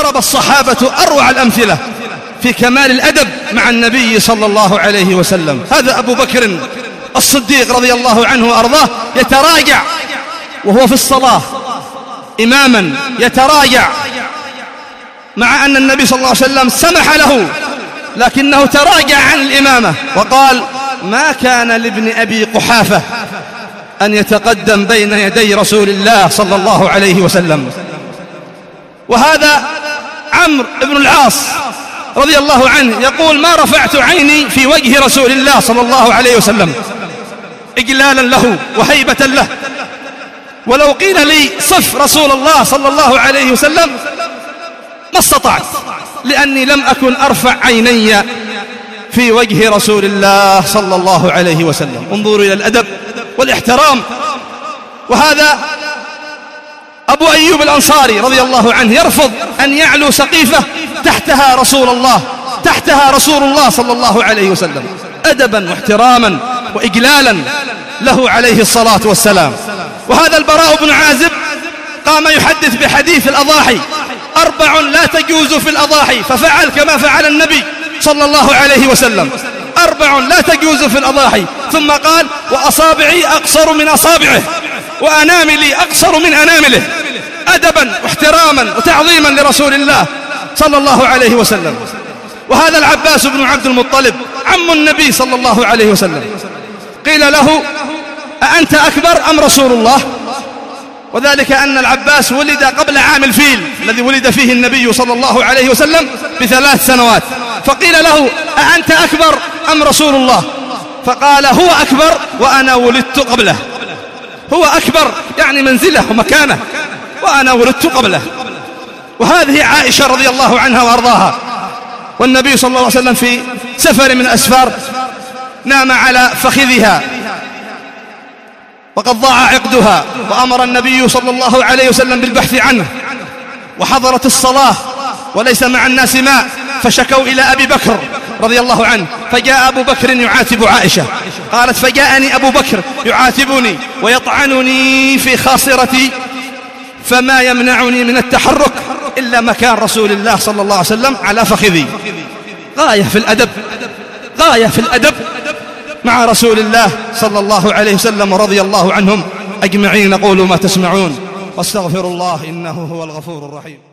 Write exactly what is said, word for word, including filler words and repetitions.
وضرب الصحابة أروع الأمثلة في كمال الأدب مع النبي صلى الله عليه وسلم. هذا أبو بكر الصديق رضي الله عنه وأرضاه يتراجع وهو في الصلاة إماما، يتراجع مع أن النبي صلى الله عليه وسلم سمح له، لكنه تراجع عن الإمامة وقال: ما كان لابن أبي قحافة أن يتقدم بين يدي رسول الله صلى الله عليه وسلم. وهذا عمرو بن العاص رضي الله عنه يقول: ما رفعت عيني في وجه رسول الله صلى الله عليه وسلم إجلالا له وهيبة له، ولو قيل لي صف رسول الله صلى الله عليه وسلم ما استطعت، لأني لم أكن أرفع عيني في وجه رسول الله صلى الله عليه وسلم. انظروا إلى الأدب والاحترام. وهذا أبو أيوب الأنصاري رضي الله عنه يرفض أن يعلو سقيفة تحتها رسول الله تحتها رسول الله صلى الله عليه وسلم، أدبا واحتراما وإجلالا له عليه الصلاة والسلام. وهذا البراء بن عازب قام يحدث بحديث الأضاحي: أربع لا تجوز في الأضاحي، ففعل كما فعل النبي صلى الله عليه وسلم. أربع لا تجوز في الأضاحي، ثم قال: وأصابعي أقصر من أصابعه وأناملي أقصر من أنامله، أدبا واحتراما وتعظيما لرسول الله صلى الله عليه وسلم. وهذا العباس بن عبد المطلب عم النبي صلى الله عليه وسلم قيل له: أأنت أكبر أم رسول الله؟ وذلك أن العباس ولد قبل عام الفيل الذي ولد فيه النبي صلى الله عليه وسلم بثلاث سنوات، فقيل له: أأنت أكبر أم رسول الله؟ فقال: هو أكبر وأنا ولدت قبله. هو أكبر يعني منزله ومكانه، وأنا ولدت قبله. وهذه عائشة رضي الله عنها وأرضاها، والنبي صلى الله عليه وسلم في سفر من الأسفار نام على فخذها وقد ضاع عقدها، وأمر النبي صلى الله عليه وسلم بالبحث عنه، وحضرت الصلاة وليس مع الناس ماء، فشكوا إلى أبي بكر رضي الله عنه، فجاء أبو بكر يعاتب عائشة. قالت: فجاءني أبو بكر يعاتبني ويطعنني في خاصرتي، فما يمنعني من التحرك إلا مكان رسول الله صلى الله عليه وسلم على فخذي. غاية في الأدب، غاية في الأدب مع رسول الله صلى الله عليه وسلم ورضي الله عنهم أجمعين. قولوا ما تسمعون واستغفر الله إنه هو الغفور الرحيم.